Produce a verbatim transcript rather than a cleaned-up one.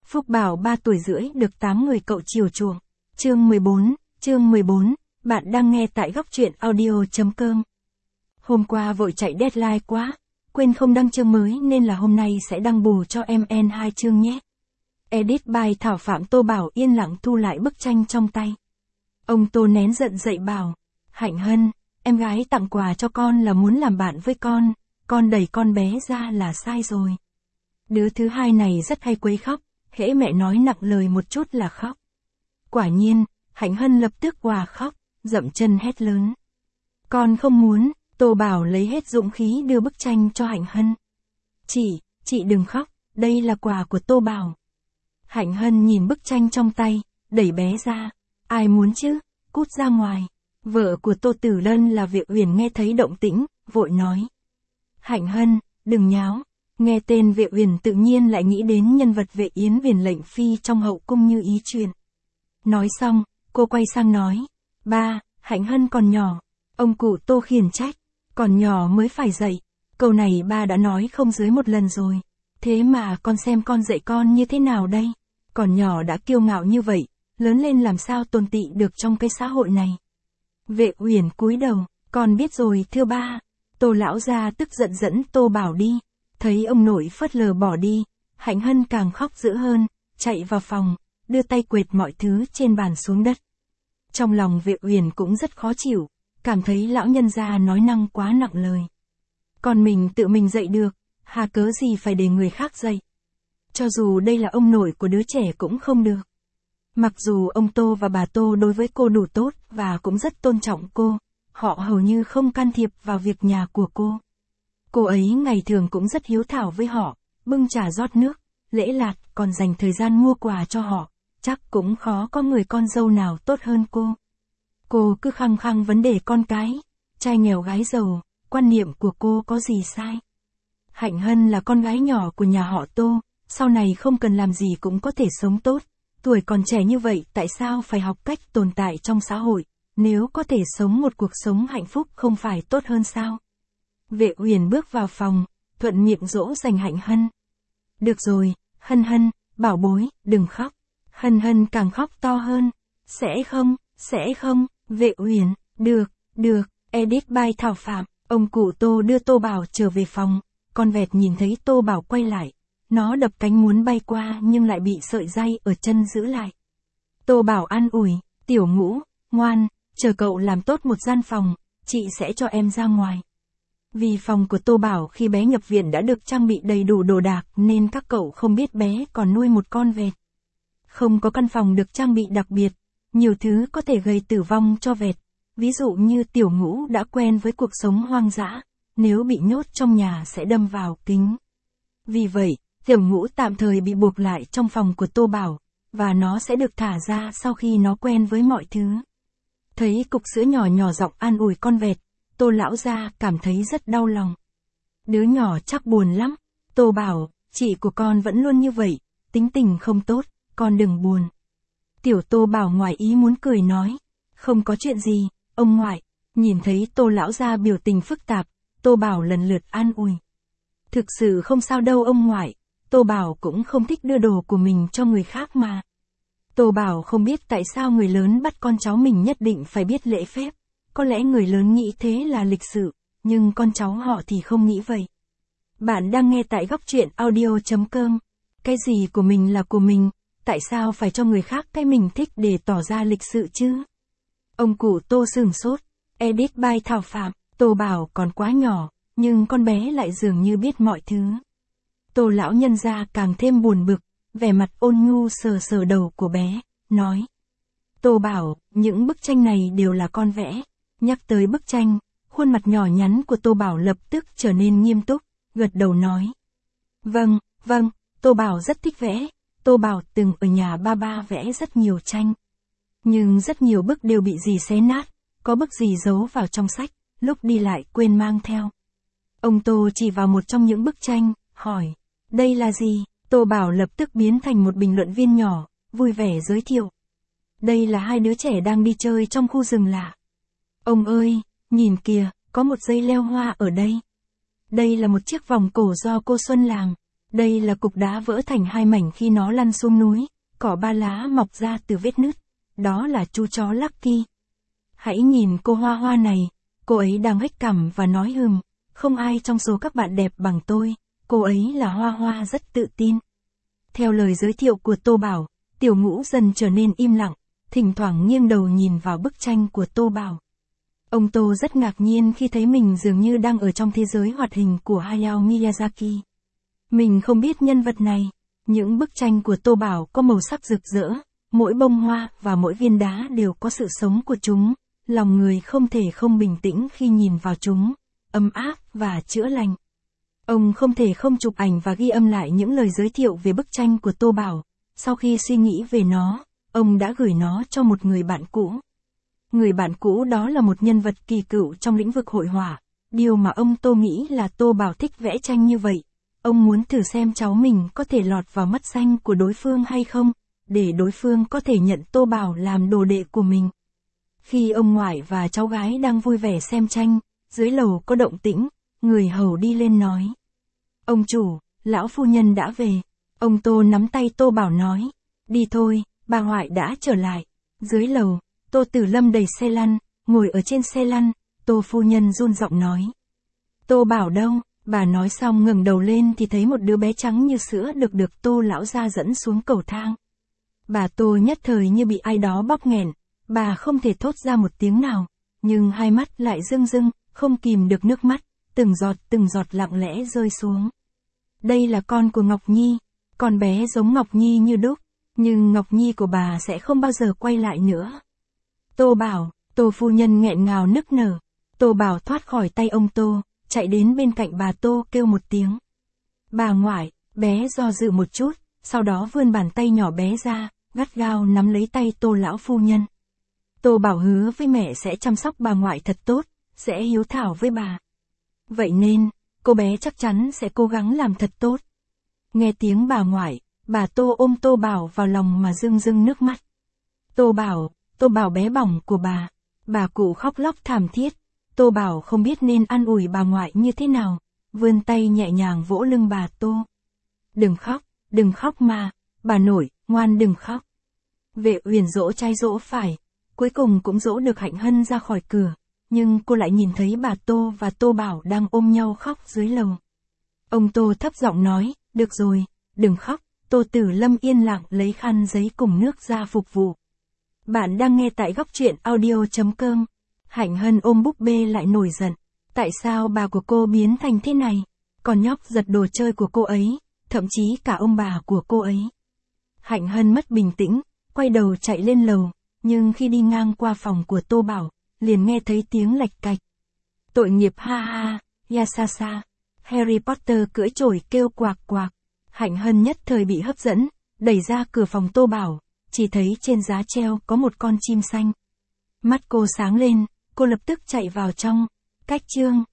Phúc Bảo ba tuổi rưỡi được tám người cậu chiều chuộng. Chương mười bốn, chương mười bốn, bạn đang nghe tại góc truyện audio.com. Hôm qua vội chạy deadline quá, quên không đăng chương mới nên là hôm nay sẽ đăng bù cho em en hai chương nhé. Edit by Thảo Phạm. Tô Bảo yên lặng thu lại bức tranh trong tay. Ông Tô nén giận dậy bảo, Hạnh Hân, em gái tặng quà cho con là muốn làm bạn với con, con đẩy con bé ra là sai rồi. Đứa thứ hai này rất hay quấy khóc, hễ mẹ nói nặng lời một chút là khóc. Quả nhiên, Hạnh Hân lập tức òa khóc, dậm chân hét lớn. Con không muốn. Tô Bảo lấy hết dũng khí đưa bức tranh cho Hạnh Hân. Chị, chị đừng khóc, đây là quà của Tô Bảo. Hạnh Hân nhìn bức tranh trong tay, đẩy bé ra. Ai muốn chứ, cút ra ngoài. Vợ của Tô Tử Lân là Vệ Uyển nghe thấy động tĩnh, vội nói. Hạnh Hân, đừng nháo. Nghe tên Vệ Uyển tự nhiên lại nghĩ đến nhân vật Vệ Yến Viền lệnh phi trong hậu cung như ý truyền. Nói xong, cô quay sang nói. Ba, Hạnh Hân còn nhỏ. Ông cụ Tô khiển trách. Còn nhỏ mới phải dạy. Câu này ba đã nói không dưới một lần rồi. Thế mà con xem con dạy con như thế nào đây? Còn nhỏ đã kiêu ngạo như vậy, lớn lên làm sao tồn tị được trong cái xã hội này? Vệ Uyển cúi đầu, con biết rồi thưa ba. Tô lão gia tức giận dẫn Tô Bảo đi. Thấy ông nội phớt lờ bỏ đi, Hạnh Hân càng khóc dữ hơn, chạy vào phòng, đưa tay quệt mọi thứ trên bàn xuống đất. Trong lòng Vệ Uyển cũng rất khó chịu, cảm thấy lão nhân gia nói năng quá nặng lời. Còn mình tự mình dạy được, hà cớ gì phải để người khác dạy. Cho dù đây là ông nội của đứa trẻ cũng không được. Mặc dù ông Tô và bà Tô đối với cô đủ tốt và cũng rất tôn trọng cô, họ hầu như không can thiệp vào việc nhà của cô. Cô ấy ngày thường cũng rất hiếu thảo với họ, bưng trà rót nước, lễ lạt, còn dành thời gian mua quà cho họ, chắc cũng khó có người con dâu nào tốt hơn cô. Cô cứ khăng khăng vấn đề con cái, trai nghèo gái giàu, quan niệm của cô có gì sai. Hạnh Hân là con gái nhỏ của nhà họ Tô, sau này không cần làm gì cũng có thể sống tốt, tuổi còn trẻ như vậy tại sao phải học cách tồn tại trong xã hội, nếu có thể sống một cuộc sống hạnh phúc không phải tốt hơn sao? Vệ Uyển bước vào phòng, thuận miệng dỗ dành Hạnh Hân. Được rồi, Hân Hân, bảo bối, đừng khóc. Hân Hân càng khóc to hơn. Sẽ không, sẽ không, Vệ Uyển, được, được, edit by Thảo Phạm. Ông cụ Tô đưa Tô Bảo trở về phòng, con vẹt nhìn thấy Tô Bảo quay lại. Nó đập cánh muốn bay qua nhưng lại bị sợi dây ở chân giữ lại. Tô Bảo an ủi, Tiểu Ngũ, ngoan, chờ cậu làm tốt một gian phòng, chị sẽ cho em ra ngoài. Vì phòng của Tô Bảo khi bé nhập viện đã được trang bị đầy đủ đồ đạc nên các cậu không biết bé còn nuôi một con vẹt. Không có căn phòng được trang bị đặc biệt, nhiều thứ có thể gây tử vong cho vẹt. Ví dụ như Tiểu Ngũ đã quen với cuộc sống hoang dã, nếu bị nhốt trong nhà sẽ đâm vào kính. Vì vậy, Tiểu Ngũ tạm thời bị buộc lại trong phòng của Tô Bảo, và nó sẽ được thả ra sau khi nó quen với mọi thứ. Thấy cục sữa nhỏ nhỏ giọng an ủi con vẹt, Tô lão gia cảm thấy rất đau lòng. Đứa nhỏ chắc buồn lắm. Tô bảo, chị của con vẫn luôn như vậy, tính tình không tốt, con đừng buồn. Tiểu Tô bảo ngoài ý muốn cười nói, không có chuyện gì, ông ngoại. Nhìn thấy Tô lão gia biểu tình phức tạp, Tô bảo lần lượt an ủi. Thực sự không sao đâu ông ngoại, Tô bảo cũng không thích đưa đồ của mình cho người khác mà. Tô bảo không biết tại sao người lớn bắt con cháu mình nhất định phải biết lễ phép. Có lẽ người lớn nghĩ thế là lịch sự, nhưng con cháu họ thì không nghĩ vậy. Bạn đang nghe tại góc truyện audio.com. Cái gì của mình là của mình, tại sao phải cho người khác cái mình thích để tỏ ra lịch sự chứ? Ông cụ Tô sửng sốt, edit by Thảo Phạm. Tô bảo còn quá nhỏ, nhưng con bé lại dường như biết mọi thứ. Tô lão nhân gia càng thêm buồn bực, vẻ mặt ôn nhu sờ sờ đầu của bé, nói. Tô bảo, những bức tranh này đều là con vẽ. Nhắc tới bức tranh, khuôn mặt nhỏ nhắn của Tô Bảo lập tức trở nên nghiêm túc, gật đầu nói. Vâng, vâng, Tô Bảo rất thích vẽ, Tô Bảo từng ở nhà ba ba vẽ rất nhiều tranh. Nhưng rất nhiều bức đều bị dì xé nát, có bức dì giấu vào trong sách, lúc đi lại quên mang theo. Ông Tô chỉ vào một trong những bức tranh, hỏi, đây là gì? Tô Bảo lập tức biến thành một bình luận viên nhỏ, vui vẻ giới thiệu. Đây là hai đứa trẻ đang đi chơi trong khu rừng lạ. Ông ơi, nhìn kìa, có một dây leo hoa ở đây. Đây là một chiếc vòng cổ do cô Xuân làm. Đây là cục đá vỡ thành hai mảnh khi nó lăn xuống núi, cỏ ba lá mọc ra từ vết nứt. Đó là chú chó Lucky. Hãy nhìn cô Hoa Hoa này, cô ấy đang hếch cằm và nói hừm, không ai trong số các bạn đẹp bằng tôi, cô ấy là Hoa Hoa rất tự tin. Theo lời giới thiệu của Tô Bảo, Tiểu Ngũ dần trở nên im lặng, thỉnh thoảng nghiêng đầu nhìn vào bức tranh của Tô Bảo. Ông Tô rất ngạc nhiên khi thấy mình dường như đang ở trong thế giới hoạt hình của Hayao Miyazaki. Mình không biết nhân vật này. Những bức tranh của Tô Bảo có màu sắc rực rỡ, mỗi bông hoa và mỗi viên đá đều có sự sống của chúng, lòng người không thể không bình tĩnh khi nhìn vào chúng, ấm áp và chữa lành. Ông không thể không chụp ảnh và ghi âm lại những lời giới thiệu về bức tranh của Tô Bảo. Sau khi suy nghĩ về nó, ông đã gửi nó cho một người bạn cũ. Người bạn cũ đó là một nhân vật kỳ cựu trong lĩnh vực hội họa. Điều mà ông Tô nghĩ là Tô Bảo thích vẽ tranh như vậy. Ông muốn thử xem cháu mình có thể lọt vào mắt xanh của đối phương hay không, để đối phương có thể nhận Tô Bảo làm đồ đệ của mình. Khi ông ngoại và cháu gái đang vui vẻ xem tranh, dưới lầu có động tĩnh, người hầu đi lên nói. Ông chủ, lão phu nhân đã về. Ông Tô nắm tay Tô Bảo nói. Đi thôi, bà ngoại đã trở lại. Dưới lầu, Tô Tử Lâm đẩy xe lăn, ngồi ở trên xe lăn, Tô phu nhân run giọng nói. Tô Bảo đâu? Bà nói xong ngẩng đầu lên thì thấy một đứa bé trắng như sữa được được Tô lão gia dẫn xuống cầu thang. Bà Tô nhất thời như bị ai đó bóp nghẹn, bà không thể thốt ra một tiếng nào, nhưng hai mắt lại rưng rưng, không kìm được nước mắt, từng giọt từng giọt lặng lẽ rơi xuống. Đây là con của Ngọc Nhi, con bé giống Ngọc Nhi như đúc, nhưng Ngọc Nhi của bà sẽ không bao giờ quay lại nữa. Tô Bảo, Tô phu nhân nghẹn ngào nức nở. Tô Bảo thoát khỏi tay ông Tô, chạy đến bên cạnh bà Tô kêu một tiếng. Bà ngoại, bé do dự một chút, sau đó vươn bàn tay nhỏ bé ra, gắt gao nắm lấy tay Tô lão phu nhân. Tô Bảo hứa với mẹ sẽ chăm sóc bà ngoại thật tốt, sẽ hiếu thảo với bà. Vậy nên, cô bé chắc chắn sẽ cố gắng làm thật tốt. Nghe tiếng bà ngoại, bà Tô ôm Tô Bảo vào lòng mà rưng rưng nước mắt. Tô Bảo, Tô Bảo bé bỏng của bà. Bà cụ khóc lóc thảm thiết. Tô Bảo không biết nên an ủi bà ngoại như thế nào, vươn tay nhẹ nhàng vỗ lưng bà Tô. Đừng khóc, đừng khóc mà, bà nội, ngoan đừng khóc. Vệ Uyển dỗ trái dỗ phải, cuối cùng cũng dỗ được Hạnh Hân ra khỏi cửa, nhưng cô lại nhìn thấy bà Tô và Tô Bảo đang ôm nhau khóc dưới lầu. Ông Tô thấp giọng nói, được rồi, đừng khóc. Tô Tử Lâm yên lặng lấy khăn giấy cùng nước ra phục vụ. Bạn đang nghe tại góc truyện audio chấm com. Hạnh Hân ôm búp bê lại nổi giận. Tại sao bà của cô biến thành thế này? Con nhóc giật đồ chơi của cô ấy, thậm chí cả ông bà của cô ấy. Hạnh Hân mất bình tĩnh, quay đầu chạy lên lầu, nhưng khi đi ngang qua phòng của Tô Bảo, liền nghe thấy tiếng lạch cạch. Tội nghiệp ha ha, Yasasa. Harry Potter cưỡi chổi kêu quạc quạc. Hạnh Hân nhất thời bị hấp dẫn, đẩy ra cửa phòng Tô Bảo, chỉ thấy trên giá treo có một con chim xanh. Mắt cô sáng lên, cô lập tức chạy vào trong. Cách chương